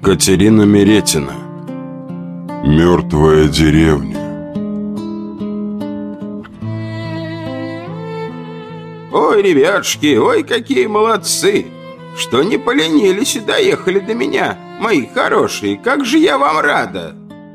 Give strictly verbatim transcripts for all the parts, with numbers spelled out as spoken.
Катерина Меретина. Мертвая деревня. Ой, ребятушки, ой, какие молодцы, что не поленились и доехали до меня, мои хорошие, как же я вам рада.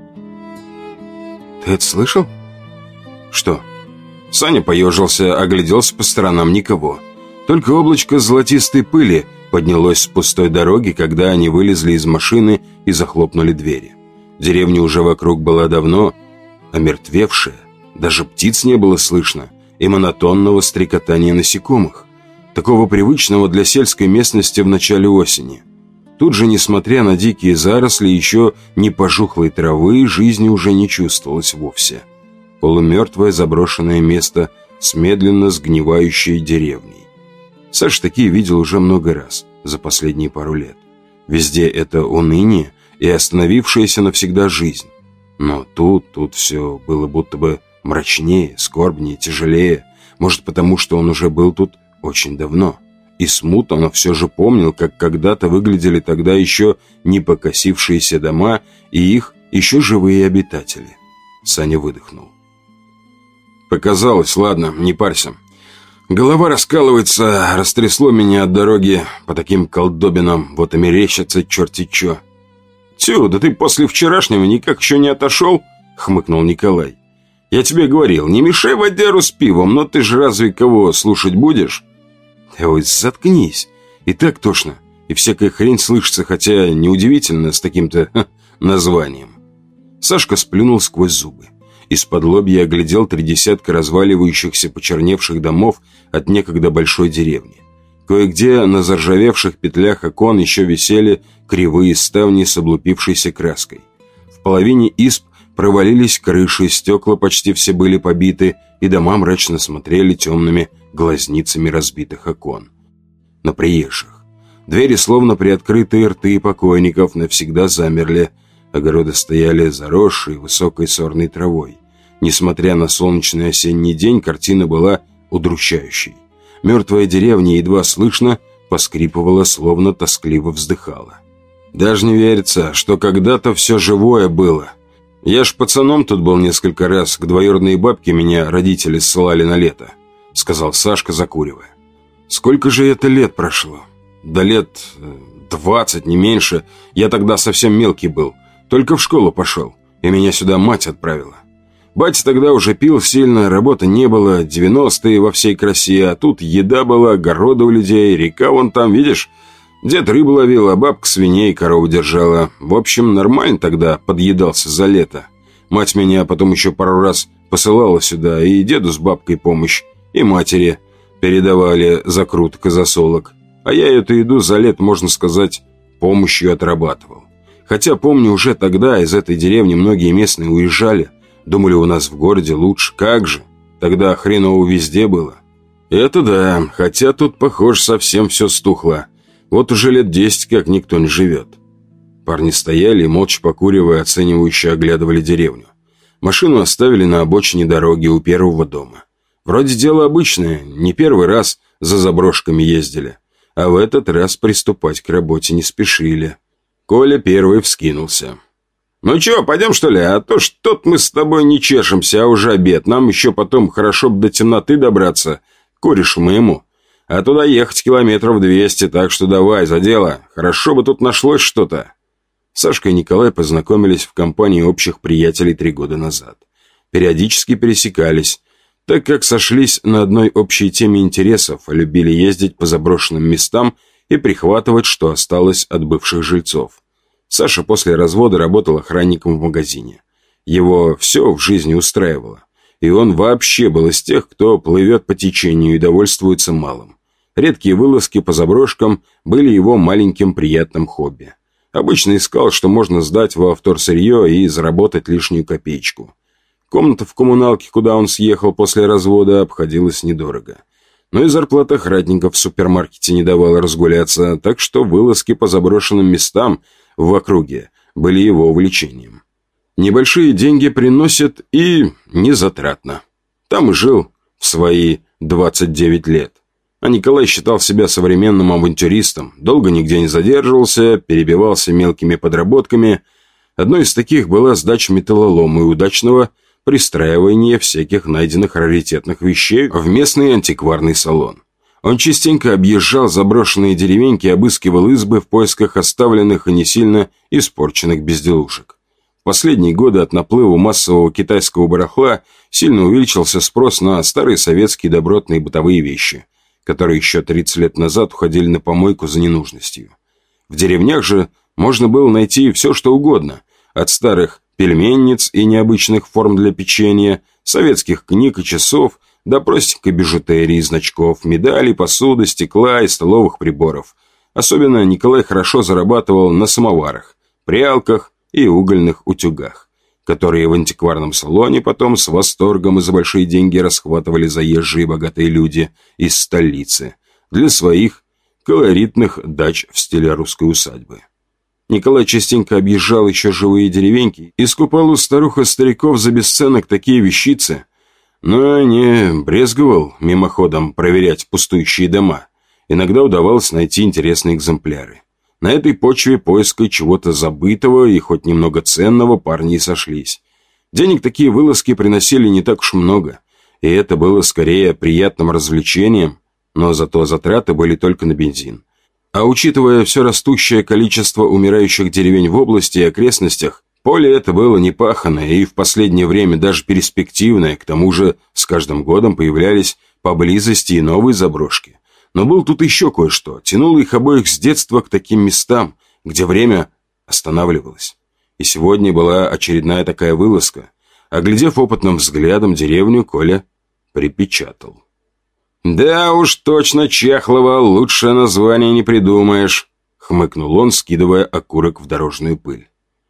Ты это слышал? Что? Саня поежился, огляделся по сторонам, никого. Только облачко золотистой пыли поднялось с пустой дороги, когда они вылезли из машины и захлопнули двери. Деревня уже вокруг была давно омертвевшая, даже птиц не было слышно, и монотонного стрекотания насекомых, такого привычного для сельской местности в начале осени. Тут же, несмотря на дикие заросли, еще не пожухлой травы, жизни уже не чувствовалось вовсе. Полумертвое заброшенное место с медленно сгнивающей деревней. Саша такие видел уже много раз за последние пару лет. Везде это уныние и остановившаяся навсегда жизнь. Но тут, тут все было будто бы мрачнее, скорбнее, тяжелее. Может, потому что он уже был тут очень давно. И смутно, но все же помнил, как когда-то выглядели тогда еще не покосившиеся дома и их еще живые обитатели. Саня выдохнул. Показалось, ладно, не парься. Голова раскалывается, растрясло меня от дороги по таким колдобинам, вот и мерещится черти чё. «Тю, да ты после вчерашнего никак еще не отошел?» — хмыкнул Николай. «Я тебе говорил, не мешай водяру с пивом, но ты же разве кого слушать будешь?» «Ой, заткнись, и так тошно, и всякая хрень слышится, хотя неудивительно с таким-то ха, названием». Сашка сплюнул сквозь зубы. Из-под лобья оглядел три десятка разваливающихся почерневших домов от некогда большой деревни. Кое-где на заржавевших петлях окон еще висели кривые ставни с облупившейся краской. В половине изб провалились крыши, стекла почти все были побиты, и дома мрачно смотрели темными глазницами разбитых окон. На приезжих. Двери, словно приоткрытые рты покойников, навсегда замерли. Огороды стояли заросшие высокой сорной травой. Несмотря на солнечный осенний день, картина была удручающей. Мертвая деревня едва слышно поскрипывала, словно тоскливо вздыхала. Даже не верится, что когда-то все живое было. Я ж пацаном тут был несколько раз, к двоюродной бабке меня родители ссылали на лето, сказал Сашка, закуривая. Сколько же это лет прошло? Да лет двадцать, не меньше. Я тогда совсем мелкий был. Только в школу пошел, и меня сюда мать отправила. Батя тогда уже пил сильно, работы не было, девяностые во всей красе, а тут еда была, огороды у людей, река вон там, видишь? Дед рыбу ловил, а бабка свиней, корову держала. В общем, нормально тогда подъедался за лето. Мать меня потом еще пару раз посылала сюда, и деду с бабкой помощь, и матери передавали закруток и засолок. А я эту еду за лет, можно сказать, помощью отрабатывал. Хотя, помню, уже тогда из этой деревни многие местные уезжали. Думали, у нас в городе лучше. Как же? Тогда хреново везде было. Это да, хотя тут, похоже, совсем все стухло. Вот уже лет десять как никто не живет. Парни стояли и, молча покуривая, оценивающе оглядывали деревню. Машину оставили на обочине дороги у первого дома. Вроде дело обычное, не первый раз за заброшками ездили. А в этот раз приступать к работе не спешили. Коля первый вскинулся. «Ну чё, пойдем что ли? А то что-то мы с тобой не чешемся, а уже обед. Нам еще потом хорошо бы до темноты добраться, к корешу моему. А туда ехать километров двести, так что давай, за дело. Хорошо бы тут нашлось что-то». Сашка и Николай познакомились в компании общих приятелей три года назад. Периодически пересекались, так как сошлись на одной общей теме интересов, любили ездить по заброшенным местам и прихватывать, что осталось от бывших жильцов. Саша после развода работал охранником в магазине. Его все в жизни устраивало. И он вообще был из тех, кто плывет по течению и довольствуется малым. Редкие вылазки по заброшкам были его маленьким приятным хобби. Обычно искал, что можно сдать во вторсырье и заработать лишнюю копеечку. Комната в коммуналке, куда он съехал после развода, обходилась недорого. Но и зарплата охранников в супермаркете не давала разгуляться, так что вылазки по заброшенным местам в округе были его увлечением. Небольшие деньги приносят и незатратно. Там и жил в свои двадцать девять лет. А Николай считал себя современным авантюристом, долго нигде не задерживался, перебивался мелкими подработками. Одной из таких была сдача металлолома и удачного пристраивания всяких найденных раритетных вещей в местный антикварный салон. Он частенько объезжал заброшенные деревеньки и обыскивал избы в поисках оставленных и не сильно испорченных безделушек. В последние годы от наплыва массового китайского барахла сильно увеличился спрос на старые советские добротные бытовые вещи, которые еще тридцать лет назад уходили на помойку за ненужностью. В деревнях же можно было найти все, что угодно, от старых пельменниц и необычных форм для печенья, советских книг и часов, до простенькой бижутерии, значков, медалей, посуды, стекла и столовых приборов. Особенно Николай хорошо зарабатывал на самоварах, прялках и угольных утюгах, которые в антикварном салоне потом с восторгом и за большие деньги расхватывали заезжие богатые люди из столицы для своих колоритных дач в стиле русской усадьбы. Николай частенько объезжал еще живые деревеньки и скупал у старух и стариков за бесценок такие вещицы, но не брезговал мимоходом проверять пустующие дома. Иногда удавалось найти интересные экземпляры. На этой почве поиска чего-то забытого и хоть немного ценного парни и сошлись. Денег такие вылазки приносили не так уж много, и это было скорее приятным развлечением, но зато затраты были только на бензин. А учитывая все растущее количество умирающих деревень в области и окрестностях, поле это было не паханое и в последнее время даже перспективное, к тому же с каждым годом появлялись поблизости и новые заброшки. Но был тут еще кое-что, тянуло их обоих с детства к таким местам, где время останавливалось. И сегодня была очередная такая вылазка. Оглядев опытным взглядом деревню, Коля припечатал. «Да уж точно, Чехлова, лучшее название не придумаешь», — хмыкнул он, скидывая окурок в дорожную пыль.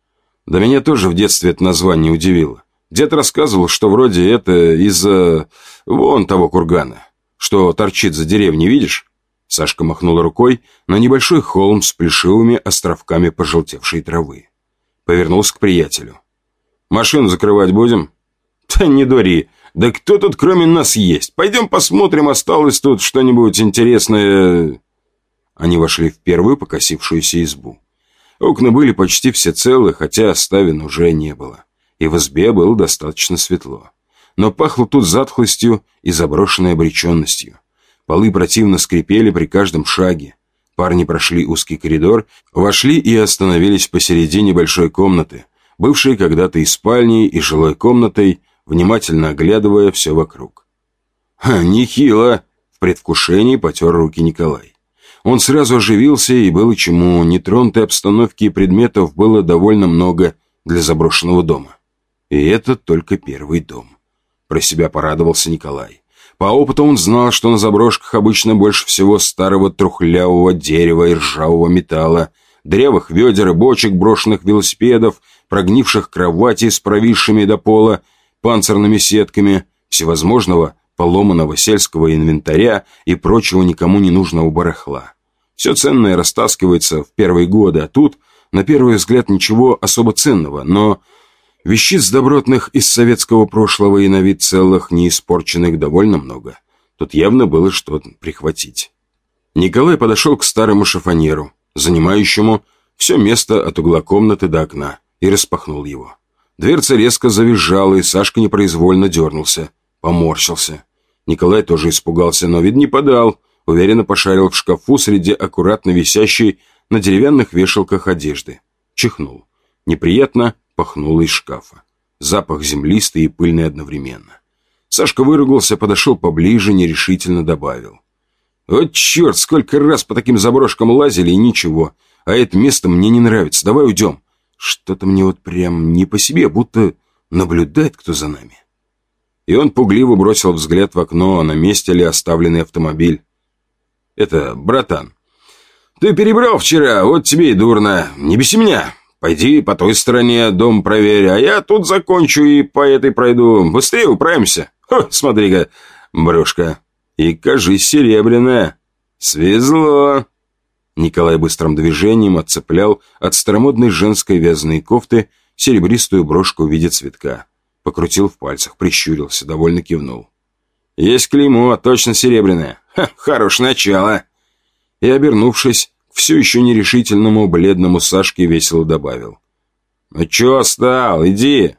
Да меня тоже в детстве это название удивило. Дед рассказывал, что вроде это из-за вон того кургана, что торчит за деревней, видишь? Сашка махнула рукой на небольшой холм с плешивыми островками пожелтевшей травы. Повернулся к приятелю. «Машину закрывать будем?» «Да не дури. Да кто тут кроме нас есть? Пойдем посмотрим, осталось тут что-нибудь интересное». Они вошли в первую покосившуюся избу. Окна были почти все целы, хотя ставен уже не было. И в избе было достаточно светло. Но пахло тут затхлостью и заброшенной обреченностью. Полы противно скрипели при каждом шаге. Парни прошли узкий коридор, вошли и остановились посередине большой комнаты, бывшей когда-то и спальней, и жилой комнатой, внимательно оглядывая все вокруг. «Ха, нехило!» — в предвкушении потер руки Николай. Он сразу оживился, и было чему. Нетронутой обстановки и предметов было довольно много для заброшенного дома. И это только первый дом. Про себя порадовался Николай. По опыту он знал, что на заброшках обычно больше всего старого трухлявого дерева и ржавого металла, древых ведер и бочек, брошенных велосипедов, прогнивших кроватей с провисшими до пола панцирными сетками, всевозможного поломанного сельского инвентаря и прочего никому не нужного барахла. Все ценное растаскивается в первые годы, а тут, на первый взгляд, ничего особо ценного, но вещиц добротных из советского прошлого и на вид целых, не испорченных, довольно много. Тут явно было что прихватить. Николай подошел к старому шифоньеру, занимающему все место от угла комнаты до окна, и распахнул его. Дверца резко завизжала, и Сашка непроизвольно дернулся, поморщился. Николай тоже испугался, но вид не подал, уверенно пошарил в шкафу среди аккуратно висящей на деревянных вешалках одежды. Чихнул. Неприятно пахнуло из шкафа. Запах землистый и пыльный одновременно. Сашка выругался, подошел поближе, нерешительно добавил. «Вот черт, сколько раз по таким заброшкам лазили и ничего. А это место мне не нравится, давай уйдем. Что-то мне вот прям не по себе, будто наблюдает кто за нами». И он пугливо бросил взгляд в окно, а на месте ли оставленный автомобиль. «Это, братан, ты перебрал вчера, вот тебе и дурно. Не беси меня. Пойди по той стороне дом проверь, а я тут закончу и по этой пройду. Быстрее управимся. Хо, смотри-ка, брюшка. И, кажись, серебряная. Свезло». Николай быстрым движением отцеплял от старомодной женской вязаной кофты серебристую брошку в виде цветка. Покрутил в пальцах, прищурился, довольно кивнул. Есть клеймо, точно серебряное. Ха, хорошее начало. И, обернувшись, к все еще нерешительному бледному Сашке весело добавил: «Ну чё стал? Иди!»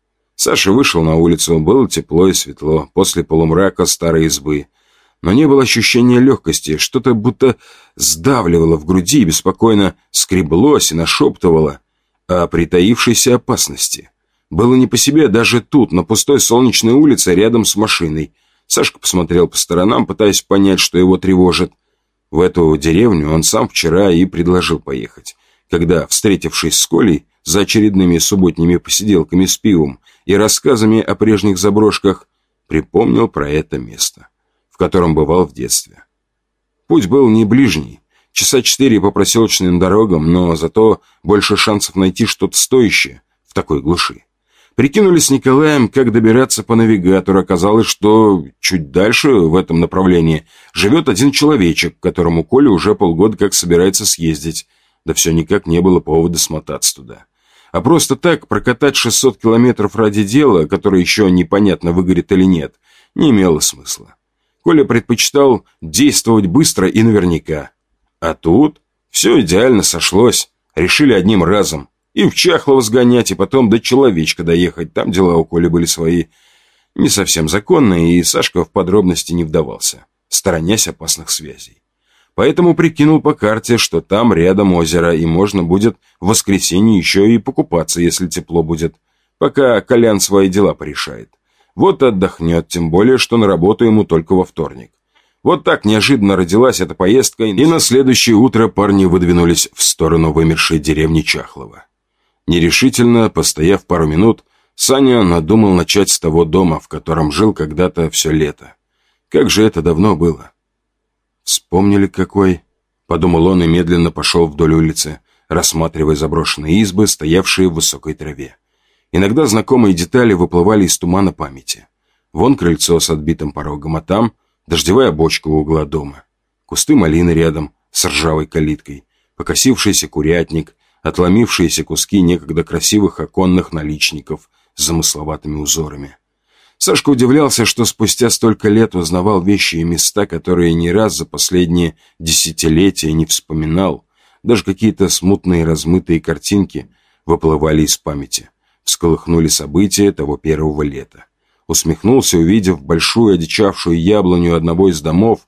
Саша вышел на улицу, было тепло и светло, после полумрака старой избы. Но не было ощущения легкости, что-то будто сдавливало в груди и беспокойно скреблось и нашептывало о притаившейся опасности. Было не по себе даже тут, на пустой солнечной улице, рядом с машиной. Сашка посмотрел по сторонам, пытаясь понять, что его тревожит. В эту деревню он сам вчера и предложил поехать, когда, встретившись с Колей за очередными субботними посиделками с пивом и рассказами о прежних заброшках, припомнил про это место, в котором бывал в детстве. Путь был не ближний, часа четыре по проселочным дорогам, но зато больше шансов найти что-то стоящее в такой глуши. Прикинули с Николаем, как добираться по навигатору. Оказалось, что чуть дальше в этом направлении живет один человечек, к которому Коля уже полгода как собирается съездить, да все никак не было повода смотаться туда. А просто так прокатать шестьсот километров ради дела, которое еще непонятно, выгорит или нет, не имело смысла. Коля предпочитал действовать быстро и наверняка. А тут все идеально сошлось, решили одним разом. И в Чахлово сгонять, и потом до Человечка доехать. Там дела у Коли были свои, не совсем законные, и Сашка в подробности не вдавался, сторонясь опасных связей. Поэтому прикинул по карте, что там рядом озеро, и можно будет в воскресенье еще и покупаться, если тепло будет, пока Колян свои дела порешает. Вот отдохнет, тем более, что на работу ему только во вторник. Вот так неожиданно родилась эта поездка, и на следующее утро парни выдвинулись в сторону вымершей деревни Чахлово. Нерешительно, постояв пару минут, Саня надумал начать с того дома, в котором жил когда-то все лето. Как же это давно было. «Вспомнили какой?» — подумал он и медленно пошел вдоль улицы, рассматривая заброшенные избы, стоявшие в высокой траве. Иногда знакомые детали выплывали из тумана памяти. Вон крыльцо с отбитым порогом, а там дождевая бочка у угла дома. Кусты малины рядом с ржавой калиткой, покосившийся курятник, отломившиеся куски некогда красивых оконных наличников с замысловатыми узорами. Сашка удивлялся, что спустя столько лет узнавал вещи и места, которые ни раз за последние десятилетия не вспоминал. Даже какие-то смутные размытые картинки выплывали из памяти, всколыхнули события того первого лета. Усмехнулся, увидев большую одичавшую яблоню одного из домов.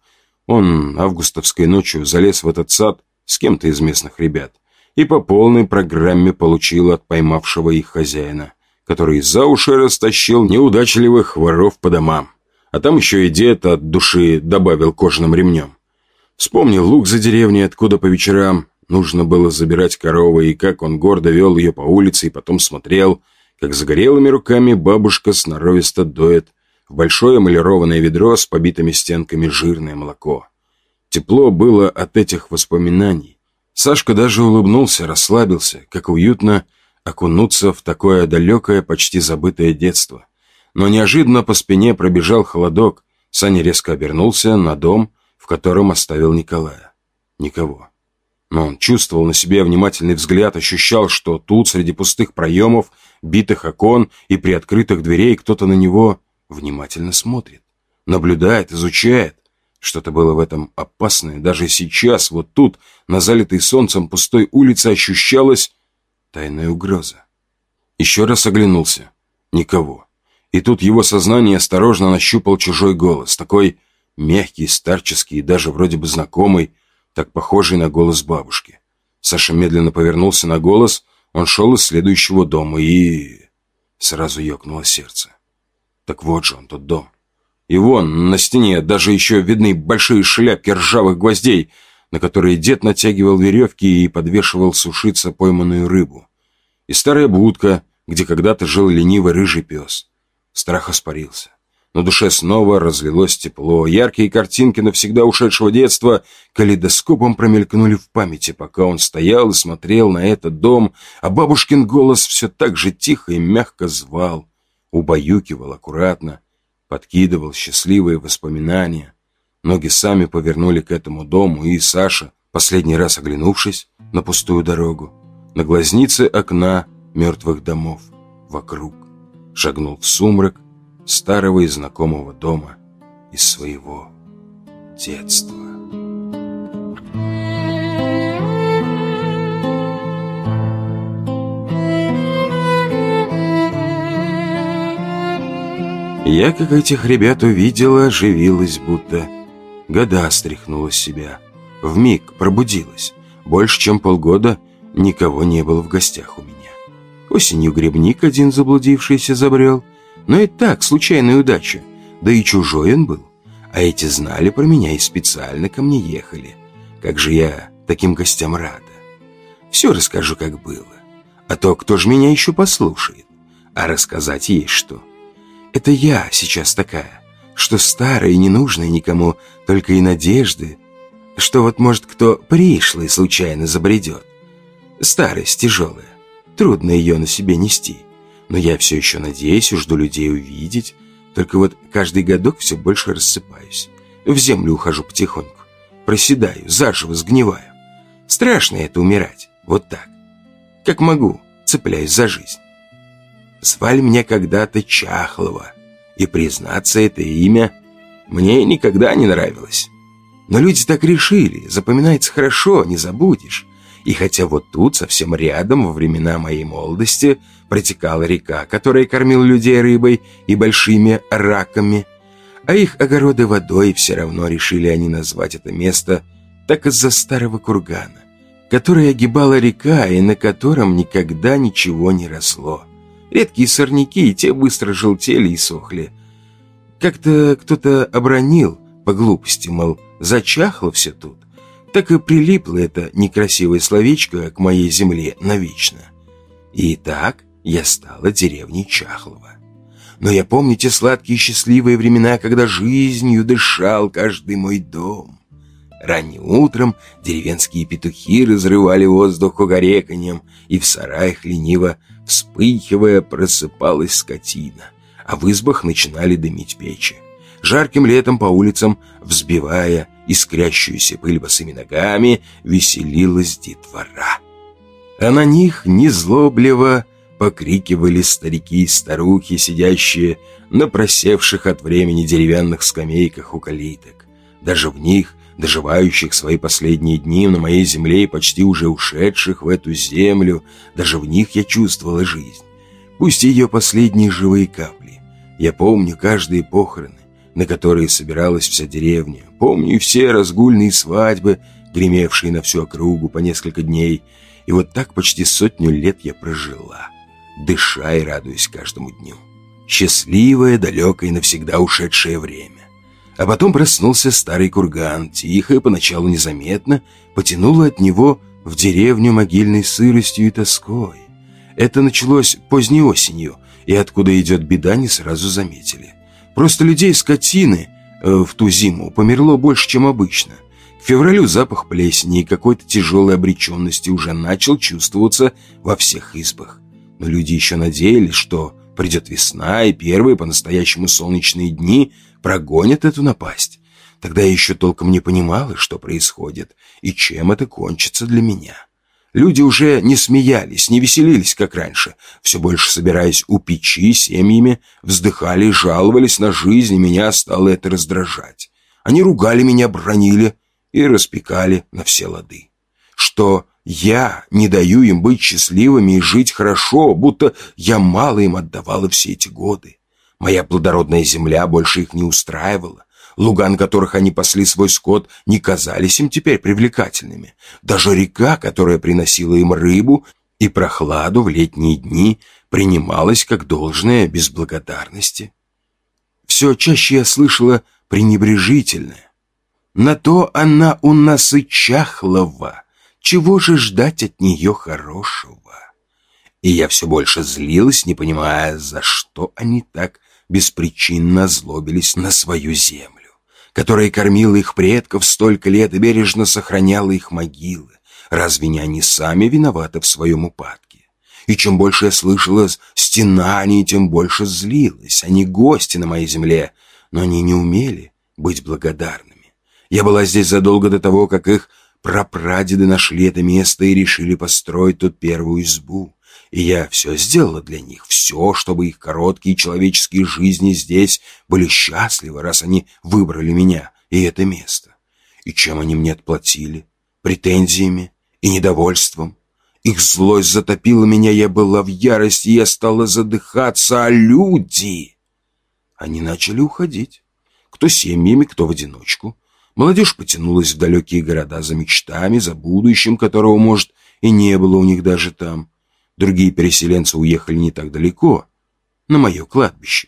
Он августовской ночью залез в этот сад с кем-то из местных ребят и по полной программе получил от поймавшего их хозяина, который за уши растащил неудачливых воров по домам. А там еще и дед от души добавил кожаным ремнем. Вспомнил луг за деревней, откуда по вечерам нужно было забирать коровы, и как он гордо вел ее по улице, и потом смотрел, как загорелыми руками бабушка сноровисто доет в большое эмалированное ведро с побитыми стенками жирное молоко. Тепло было от этих воспоминаний. Сашка даже улыбнулся, расслабился, как уютно окунуться в такое далекое, почти забытое детство. Но неожиданно по спине пробежал холодок. Саня резко обернулся на дом, в котором оставил Николая. Никого. Но он чувствовал на себе внимательный взгляд, ощущал, что тут, среди пустых проемов, битых окон и приоткрытых дверей, кто-то на него внимательно смотрит, наблюдает, изучает. Что-то было в этом опасное. Даже сейчас, вот тут, на залитой солнцем пустой улице, ощущалась тайная угроза. Еще раз оглянулся. Никого. И тут его сознание осторожно нащупал чужой голос, такой мягкий, старческий и даже вроде бы знакомый, так похожий на голос бабушки. Саша медленно повернулся на голос, он шел из следующего дома, и сразу ёкнуло сердце. Так вот же он, тот дом. И вон, на стене даже еще видны большие шляпки ржавых гвоздей, на которые дед натягивал веревки и подвешивал сушиться пойманную рыбу. И старая будка, где когда-то жил ленивый рыжий пес. Страх испарился. На душе снова разлилось тепло. Яркие картинки навсегда ушедшего детства калейдоскопом промелькнули в памяти, пока он стоял и смотрел на этот дом, а бабушкин голос все так же тихо и мягко звал, убаюкивал аккуратно, подкидывал счастливые воспоминания. Ноги сами повернули к этому дому, и Саша, последний раз оглянувшись на пустую дорогу, на глазницы окна мертвых домов вокруг, шагнул в сумрак старого и знакомого дома из своего детства. Я, как этих ребят увидела, оживилась будто. Года стряхнула с себя. Вмиг пробудилась. Больше чем полгода никого не было в гостях у меня. Осенью грибник один заблудившийся забрел. Но и так, случайная удача. Да и чужой он был. А эти знали про меня и специально ко мне ехали. Как же я таким гостям рада. Все расскажу, как было. А то кто ж меня еще послушает? А рассказать есть что. Это я сейчас такая, что старая и ненужная никому, только и надежды, что вот может кто пришлый случайно забредет. Старость тяжелая, трудно ее на себе нести, но я все еще надеюсь и жду людей увидеть, только вот каждый годок все больше рассыпаюсь, в землю ухожу потихоньку, проседаю, заживо сгниваю. Страшно это умирать, вот так, как могу, цепляюсь за жизнь. Звали меня когда-то Чахлова, и, признаться, это имя мне никогда не нравилось. Но люди так решили, запоминается хорошо, не забудешь. И хотя вот тут, совсем рядом, во времена моей молодости, протекала река, которая кормила людей рыбой и большими раками, а их огороды водой, все равно решили они назвать это место так из-за старого кургана, который огибала река и на котором никогда ничего не росло. Редкие сорняки, и те быстро желтели и сохли. Как-то кто-то обронил по глупости, мол, зачахло все тут. Так и прилипло это некрасивое словечко к моей земле навечно. И так я стала деревней Чахлова. Но я помню те сладкие и счастливые времена, когда жизнью дышал каждый мой дом. Ранним утром деревенские петухи разрывали воздух кукареканьем, и в сараях лениво вспыхивая, просыпалась скотина, а в избах начинали дымить печи. Жарким летом по улицам, взбивая искрящуюся пыль босыми ногами, веселилась детвора. А на них незлобливо покрикивали старики и старухи, сидящие на просевших от времени деревянных скамейках у калиток. Даже в них, доживающих свои последние дни на моей земле и почти уже ушедших в эту землю, даже в них я чувствовала жизнь, пусть ее последние живые капли. Я помню каждые похороны, на которые собиралась вся деревня, помню все разгульные свадьбы, гремевшие на всю округу по несколько дней, и вот так почти сотню лет я прожила, дыша и радуясь каждому дню. Счастливое, далекое и навсегда ушедшее время. А потом проснулся старый курган, тихо и поначалу незаметно потянуло от него в деревню могильной сыростью и тоской. Это началось поздней осенью, и откуда идет беда, не сразу заметили. Просто людей скотины э, в ту зиму померло больше, чем обычно. К февралю запах плесени и какой-то тяжелой обреченности уже начал чувствоваться во всех избах. Но люди еще надеялись, что придет весна, и первые по-настоящему солнечные дни прогонят эту напасть. Тогда я еще толком не понимала, что происходит и чем это кончится для меня. Люди уже не смеялись, не веселились, как раньше, все больше собираясь у печи семьями, вздыхали и жаловались на жизнь, и меня стало это раздражать. Они ругали меня, бранили и распекали на все лады. Что я не даю им быть счастливыми и жить хорошо, будто я мало им отдавала все эти годы. Моя плодородная земля больше их не устраивала. Луга, на которых они пасли свой скот, не казались им теперь привлекательными. Даже река, которая приносила им рыбу и прохладу в летние дни, принималась как должное без благодарности. Все чаще я слышала пренебрежительное. На то она у нас и Чахлова. Чего же ждать от нее хорошего? И я все больше злилась, не понимая, за что они так беспричинно озлобились на свою землю, которая кормила их предков столько лет и бережно сохраняла их могилы. Разве не они сами виноваты в своем упадке? И чем больше я слышала стенаний, тем больше злилась. Они гости на моей земле, но они не умели быть благодарными. Я была здесь задолго до того, как их прапрадеды нашли это место и решили построить тут первую избу. И я все сделала для них, все, чтобы их короткие человеческие жизни здесь были счастливы, раз они выбрали меня и это место. И чем они мне отплатили? Претензиями и недовольством. Их злость затопила меня, я была в ярости, я стала задыхаться, а люди... Они начали уходить. Кто семьями, кто в одиночку. Молодежь потянулась в далекие города за мечтами, за будущим, которого, может, и не было у них даже там. Другие переселенцы уехали не так далеко, на мое кладбище.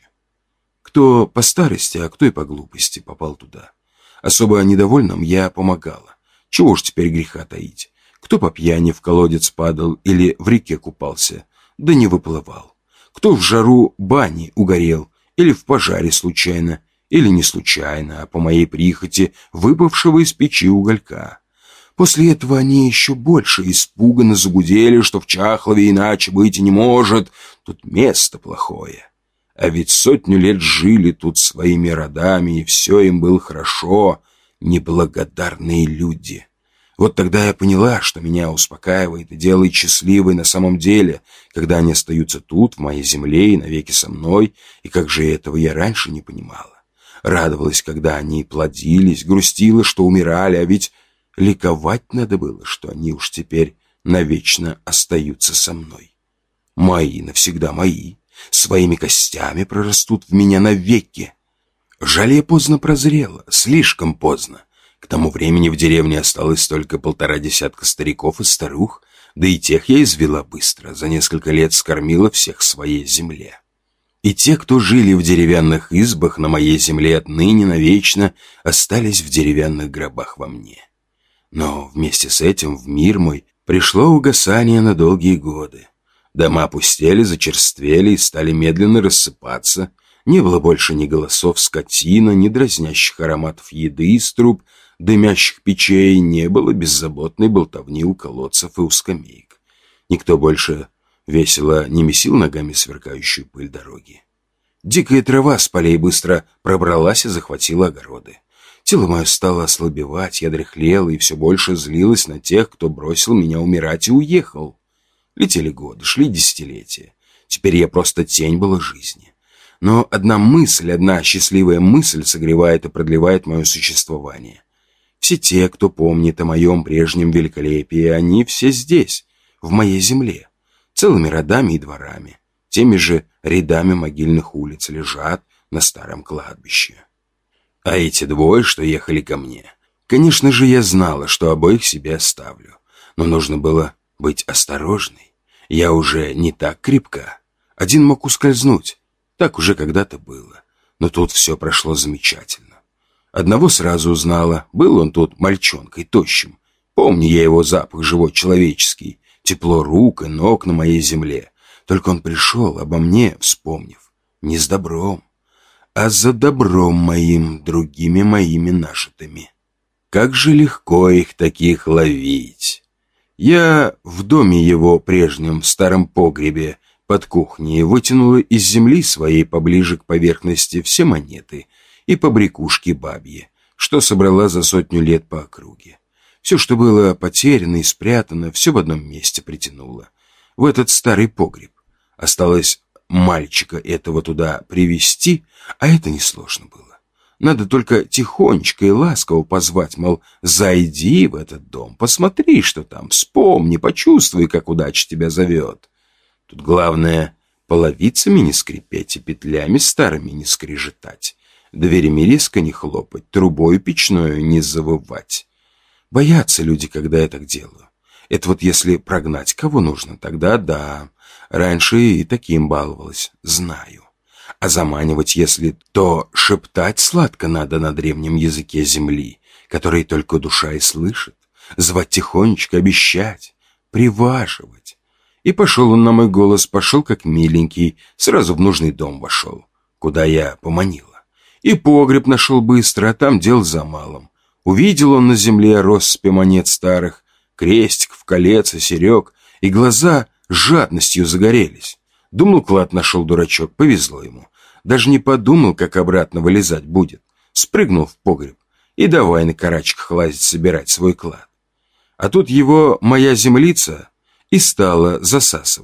Кто по старости, а кто и по глупости попал туда. Особо недовольным я помогала. Чего уж теперь греха таить. Кто по пьяни в колодец падал или в реке купался, да не выплывал. Кто в жару бани угорел, или в пожаре случайно, или не случайно, а по моей прихоти выпавшего из печи уголька. После этого они еще больше испуганно загудели, что в Чахлове иначе быть и не может, тут место плохое. А ведь сотню лет жили тут своими родами, и все им было хорошо, неблагодарные люди. Вот тогда я поняла, что меня успокаивает и делает счастливой на самом деле, когда они остаются тут, в моей земле и навеки со мной, и как же этого я раньше не понимала. Радовалась, когда они плодились, грустила, что умирали, а ведь ликовать надо было, что они уж теперь навечно остаются со мной. Мои, навсегда мои, своими костями прорастут в меня навеки. Жаль, я поздно прозрела, слишком поздно. К тому времени в деревне осталось только полтора десятка стариков и старух, да и тех я извела быстро, за несколько лет скормила всех своей земле. И те, кто жили в деревянных избах на моей земле отныне навечно, остались в деревянных гробах во мне. Но вместе с этим в мир мой пришло угасание на долгие годы. Дома опустели, зачерствели и стали медленно рассыпаться. Не было больше ни голосов скотина, ни дразнящих ароматов еды из труб, дымящих печей, не было беззаботной болтовни у колодцев и у скамеек. Никто больше весело не месил ногами сверкающую пыль дороги. Дикая трава с полей быстро пробралась и захватила огороды. Тело мое стало ослабевать, я дряхлела и все больше злилась на тех, кто бросил меня умирать и уехал. Летели годы, шли десятилетия. Теперь я просто тень была жизни. Но одна мысль, одна счастливая мысль согревает и продлевает мое существование. Все те, кто помнит о моем прежнем великолепии, они все здесь, в моей земле, целыми родами и дворами, теми же рядами могильных улиц лежат на старом кладбище. А эти двое, что ехали ко мне, конечно же, я знала, что обоих себе оставлю, но нужно было быть осторожной. Я уже не так крепка. Один мог ускользнуть, так уже когда-то было, но тут все прошло замечательно. Одного сразу узнала, был он тут мальчонкой тощим. Помню я его запах живой человеческий, тепло рук и ног на моей земле. Только он пришел, обо мне вспомнив, не с добром, а за добром моим, другими моими нажитыми. Как же легко их таких ловить. Я в доме его прежнем, в старом погребе, под кухней, вытянула из земли своей поближе к поверхности все монеты и побрякушки бабьи, что собрала за сотню лет по округе. Все, что было потеряно и спрятано, все в одном месте притянула. В этот старый погреб. Осталось мальчика этого туда привести, а это несложно было. Надо только тихонечко и ласково позвать, мол, зайди в этот дом, посмотри, что там, вспомни, почувствуй, как удача тебя зовет. Тут главное половицами не скрипеть и петлями старыми не скрежетать, дверями резко не хлопать, трубой печною не завывать. Боятся люди, когда я так делаю. Это вот если прогнать кого нужно, тогда да. Раньше и таким баловалась, знаю. А заманивать, если, то шептать сладко надо на древнем языке земли, который только душа и слышит. Звать тихонечко, обещать, приваживать. И пошел он на мой голос, пошел как миленький, сразу в нужный дом вошел, куда я поманила. И погреб нашел быстро, а там дел за малым. Увидел он на земле россыпи монет старых, крестиков, колец и серег, и глаза жадностью загорелись. Думал, клад нашел дурачок, повезло ему. Даже не подумал, как обратно вылезать будет. Спрыгнул в погреб и давай на карачках лазить собирать свой клад. А тут его моя землица и стала засасывать.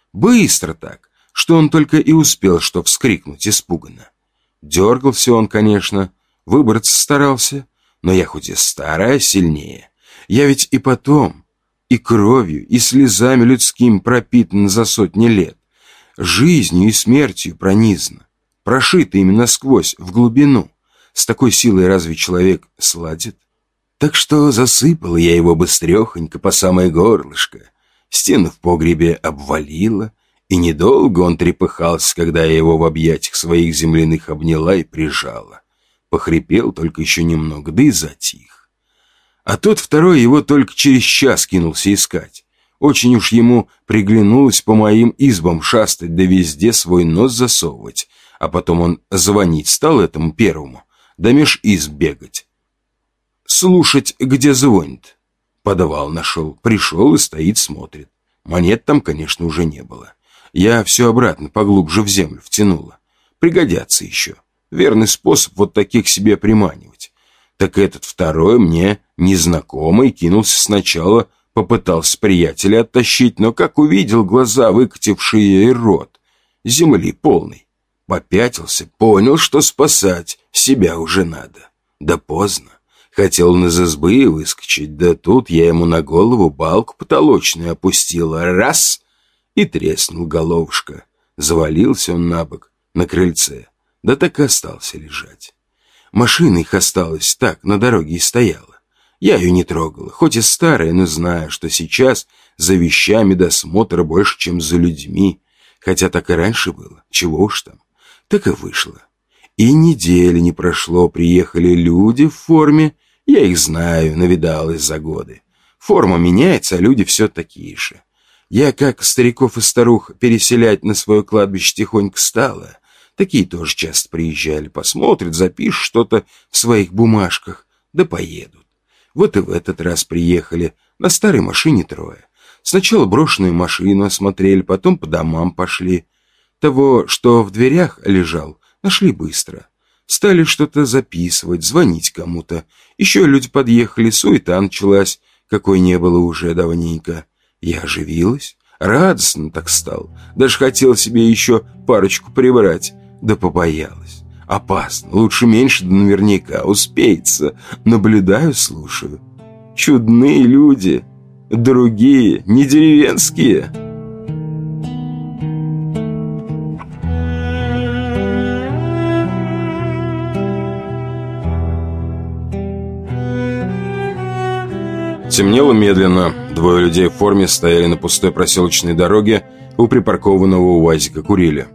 Быстро так, что он только и успел, что вскрикнуть испуганно. Дергался он, конечно, выбраться старался, но я хоть и старая, сильнее. Я ведь и потом, и кровью, и слезами людским пропитан за сотни лет, жизнью и смертью пронизано, прошито именно насквозь, в глубину. С такой силой разве человек сладит? Так что засыпал я его быстрехонько по самое горлышко, стену в погребе обвалила, и недолго он трепыхался, когда я его в объятиях своих земляных обняла и прижала. Похрипел только еще немного, да и затих. А тот второй его только через час кинулся искать. Очень уж ему приглянулось по моим избам шастать, да везде свой нос засовывать. А потом он звонить стал этому первому, да меж изб бегать. Слушать, где звонит. Подавал нашел, пришел и стоит, смотрит. Монет там, конечно, уже не было. Я все обратно поглубже в землю втянула. Пригодятся еще. Верный способ вот таких себе приманивать. Так этот второй мне незнакомый кинулся сначала, попытался приятеля оттащить, но как увидел глаза, выкатившие и рот, земли полный, попятился, понял, что спасать себя уже надо. Да поздно. Хотел он из избы выскочить, да тут я ему на голову балку потолочную опустила. Раз! И треснул головушка. Завалился он на бок, на крыльце. Да так и остался лежать. Машина их осталась так, на дороге и стояла. Я ее не трогала, хоть и старая, но знаю, что сейчас за вещами досмотра больше, чем за людьми. Хотя так и раньше было, чего уж там. Так и вышло. И недели не прошло, приехали люди в форме. Я их знаю, навидалась за годы. Форма меняется, а люди все такие же. Я, как стариков и старух, переселять на свое кладбище тихонько стала. Такие тоже часто приезжали, посмотрят, запишут что-то в своих бумажках, да поедут. Вот и в этот раз приехали, на старой машине трое. Сначала брошенную машину осмотрели, потом по домам пошли. Того, что в дверях лежал, нашли быстро. Стали что-то записывать, звонить кому-то. Еще люди подъехали, суета началась, какой не было уже давненько. Я оживилась, радостно так стал. Даже хотел себе еще парочку прибрать, да побоялась. Опасно, лучше меньше, да наверняка успеется. Наблюдаю, слушаю. Чудные люди, другие, не деревенские. Темнело медленно. Двое людей в форме стояли на пустой проселочной дороге у припаркованного УАЗика, курили.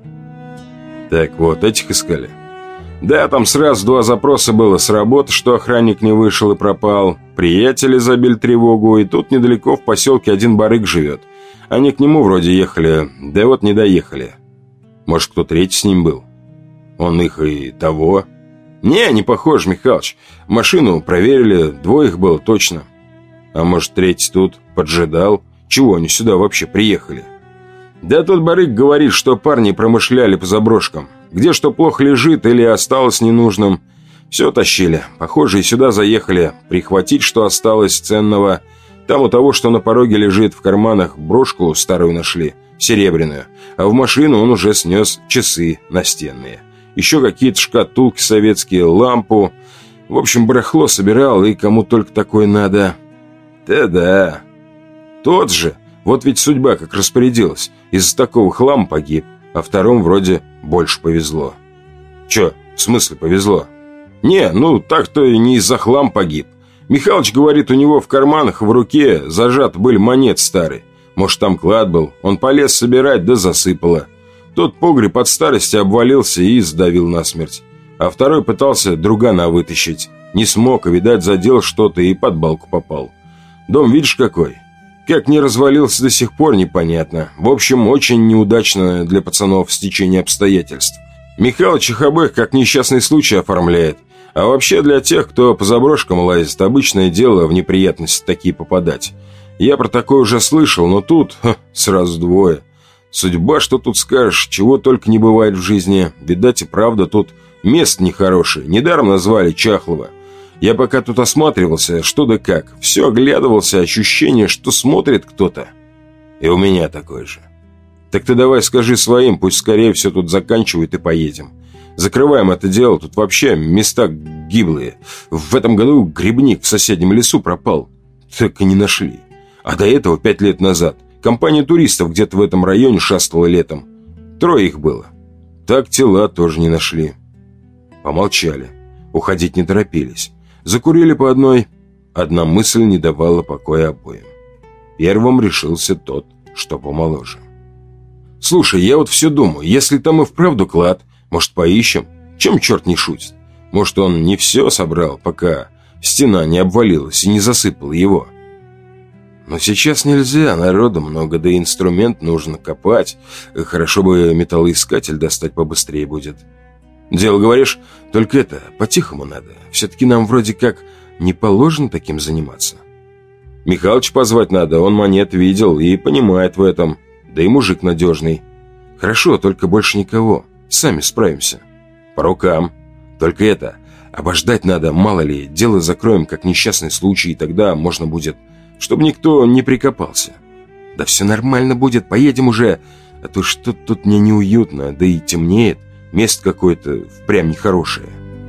Так вот, этих искали? Да, там сразу два запроса было с работы, что охранник не вышел и пропал. Приятели забили тревогу, и тут недалеко в поселке один барык живет. Они к нему вроде ехали, да вот не доехали. Может, кто третий с ним был? Он их и того. Не, не похож, Михалыч. Машину проверили, двое их было точно. А может, третий тут поджидал? Чего они сюда вообще приехали? Да тут барык говорит, что парни промышляли по заброшкам. Где что плохо лежит или осталось ненужным, все тащили. Похоже, и сюда заехали прихватить, что осталось ценного. Там у того, что на пороге лежит в карманах, брошку старую нашли, серебряную. А в машину он уже снес часы настенные. Еще какие-то шкатулки советские, лампу. В общем, барахло собирал, и кому только такое надо. Да-да. Тот же. Вот ведь судьба как распорядилась. Из-за такого хлама погиб, а второму вроде больше повезло. Че, в смысле повезло? Не, ну так-то не из-за хлам погиб. Михалыч говорит, у него в карманах в руке зажаты были монеты старые. Может, там клад был. Он полез собирать, да засыпало. Тот погреб от старости обвалился и сдавил насмерть. А второй пытался другана вытащить. Не смог, а, видать, задел что-то и под балку попал. Дом видишь какой? Как не развалился до сих пор, непонятно. В общем, очень неудачно для пацанов стечение обстоятельств. Михалыч их обоих как несчастный случай оформляет. А вообще для тех, кто по заброшкам лазит, обычное дело в неприятности такие попадать. Я про такое уже слышал, но тут ха, сразу двое. Судьба, что тут скажешь, чего только не бывает в жизни. Видать и правда, тут место нехорошее. Недаром назвали Чахлово. Я пока тут осматривался, что да как, все оглядывался, ощущение, что смотрит кто-то. И у меня такое же. Так ты давай скажи своим, пусть скорее все тут заканчивают и поедем. Закрываем это дело, тут вообще места гиблые. В этом году грибник в соседнем лесу пропал. Так и не нашли. А до этого, пять лет назад, компания туристов где-то в этом районе шастала летом. Трое их было. Так тела тоже не нашли. Помолчали. Уходить не торопились. Закурили по одной. Одна мысль не давала покоя обоим. Первым решился тот, что помоложе. «Слушай, я вот все думаю, если там и вправду клад, может, поищем? Чем черт не шутит? Может, он не все собрал, пока стена не обвалилась и не засыпала его?» «Но сейчас нельзя, народу много, да и инструмент нужно копать. Хорошо бы металлоискатель достать побыстрее будет». «Дело, говоришь, только это, по-тихому надо. Все-таки нам вроде как не положено таким заниматься». «Михалыч позвать надо, он монет видел и понимает в этом. Да и мужик надежный». «Хорошо, только больше никого. Сами справимся». «По рукам. Только это, обождать надо, мало ли, дело закроем как несчастный случай, и тогда можно будет, чтобы никто не прикопался». «Да все нормально будет, поедем уже, а то что-то тут мне неуютно, да и темнеет, место какое-то впрямь нехорошее».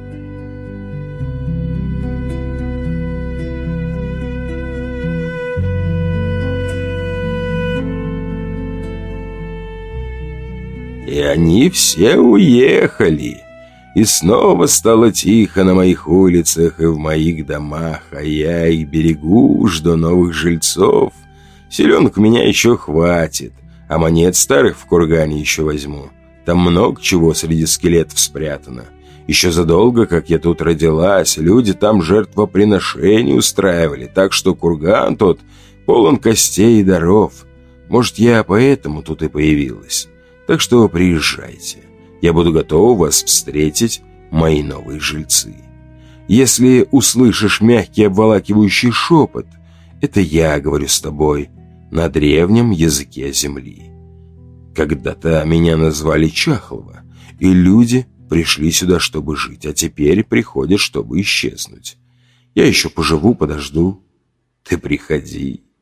И они все уехали. И снова стало тихо на моих улицах и в моих домах, а я их берегу, жду новых жильцов. Селенок у меня еще хватит, а монет старых в кургане еще возьму. Там много чего среди скелетов спрятано. Еще задолго, как я тут родилась, люди там жертвоприношения устраивали, так что курган тот полон костей и даров. Может, я поэтому тут и появилась. Так что приезжайте. Я буду готов вас встретить, мои новые жильцы. Если услышишь мягкий обволакивающий шепот, это я говорю с тобой на древнем языке земли. Когда-то меня назвали Чахлова, и люди пришли сюда, чтобы жить, а теперь приходят, чтобы исчезнуть. Я еще поживу, подожду. Ты приходи.